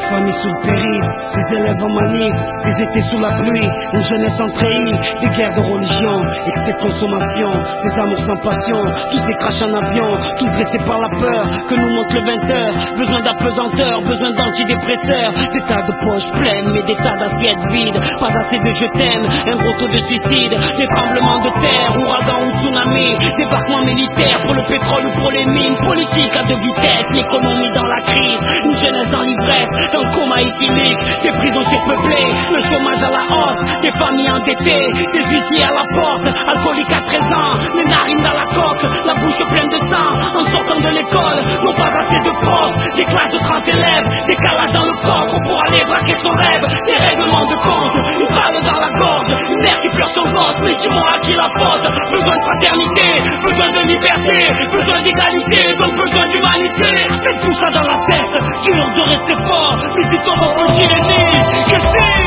familles sous le péril, des élèves en manif, des étés sous la pluie, une jeunesse en treillis, des guerres de religion, excès de consommation, des amours sans passion, tous ces crashs en avion, tous dressés par la peur, que nous montre le 20h, besoin d'apesanteur, besoin d'antidépresseurs, des tas de poches pleines, mais des tas d'assiettes vides, pas assez de je t'aime, un gros taux de suicide, des tremblements de terre, ouragans ou tsunamis, débarquements militaires pour le pétrole ou pour les mines, politique à deux vitesses, l'économie dans la crise, une jeunesse dans l'ivresse, dans le coma éthylique, des prisons surpeuplées, le chômage à la hausse, des familles endettées, des huissiers à la porte, alcooliques à 13 ans, les narines dans la coque, la bouche pleine de sang, en sortant de l'école, non pas assez de profs, des classes de 30 élèves, des calages dans le coffre pour aller braquer son rêve, des règlements de compte, une balle dans la gorge, une mère qui pleure son gosse, mais dis-moi à qui la faute, besoin de fraternité, besoin de liberté, besoin d'égalité, donc besoin d'humanité, faites tout ça dans la tête, dur de rester fort, mais dis-toi mon petit ennemi, que c'est.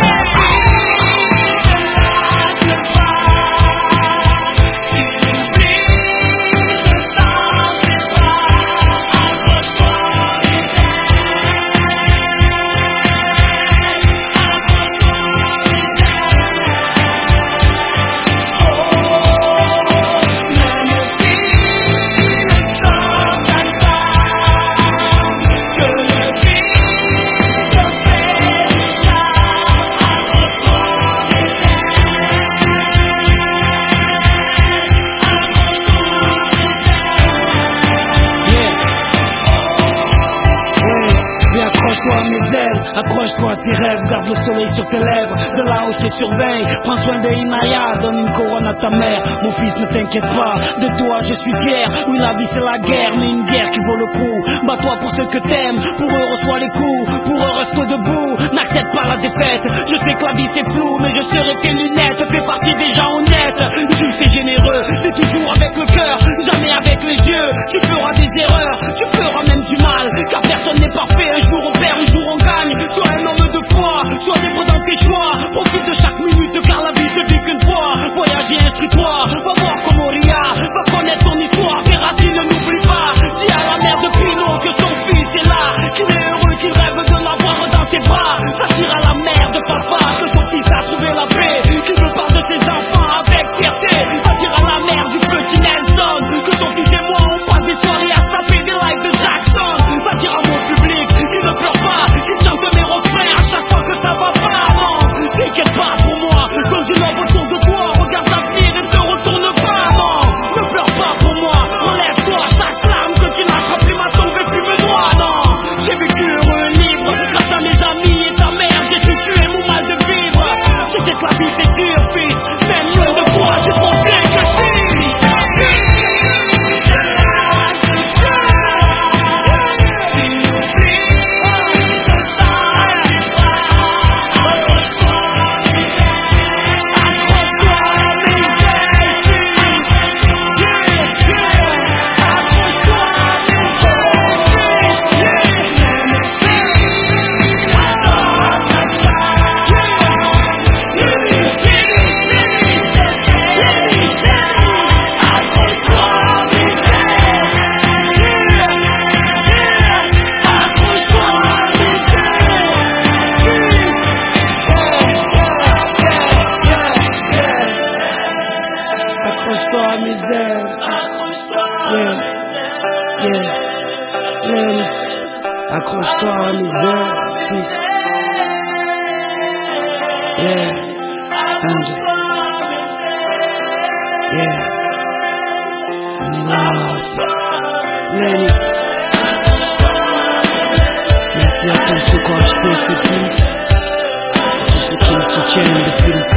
Accroche-toi à tes rêves, garde le soleil sur tes lèvres. De là où je te surveille, prends soin de Inaya, donne une couronne à ta mère. Mon fils, ne t'inquiète pas, de toi je suis fier. Oui, la vie c'est la guerre, mais une guerre qui vaut le coup. Bats-toi pour ceux que t'aimes, pour eux reçois les coups. Pour eux reste debout, n'accepte pas la défaite. Je sais que la vie c'est flou, mais je serai tes lunettes. Fais partie des gens honnêtes, juste et généreux. T'es toujours avec le cœur, jamais avec les yeux. Tu feras des erreurs, tu feras même du mal, car personne n'est parfait, un jour on perd, un jour on gagne. Sois un homme de foi, sois libre dans tes choix. Profite de chaque minute car la vie se vit qu'une fois. Voyage et instruis-toi, va voir comme Moria, va connaître ton histoire, tes racines ne n'oublie pas. Dis à la mère de Pino que son fils est là, qu'il est heureux, qu'il rêve de l'avoir dans ses bras. Va dire à la mère de papa que son fils a trouvé la paix, qu'il me parle de ses enfants avec fierté. Va dire à la mère du petit Nelson que son fils et moi on passe des soirées à taper des lives de Jackson. Va dire à mon public qu'il ne pleure pas, qu'il chante mes refrains à chaque fois que ça va pas. Non, t'inquiète pas pour moi, donne du love autour de toi, regarde l'avenir et ne retourne pas. Non, ne pleure pas pour moi, relève-toi, chaque larme que tu lâcheras plus ma tombe et plus me noie. Non, j'ai vécu heureux, libre, grâce à mes amis et ta mère, j'ai su tuer mon mal de vivre. Je sais que la vie c'est dur, fils, même loin de toi, je pense bien que si. Accroche-toi à mes ailes, accroche-toi à mes ailes, fils. Lenny, merci à tous ceux qui ont acheté ce fils, à tous ceux qui me soutiennent depuis le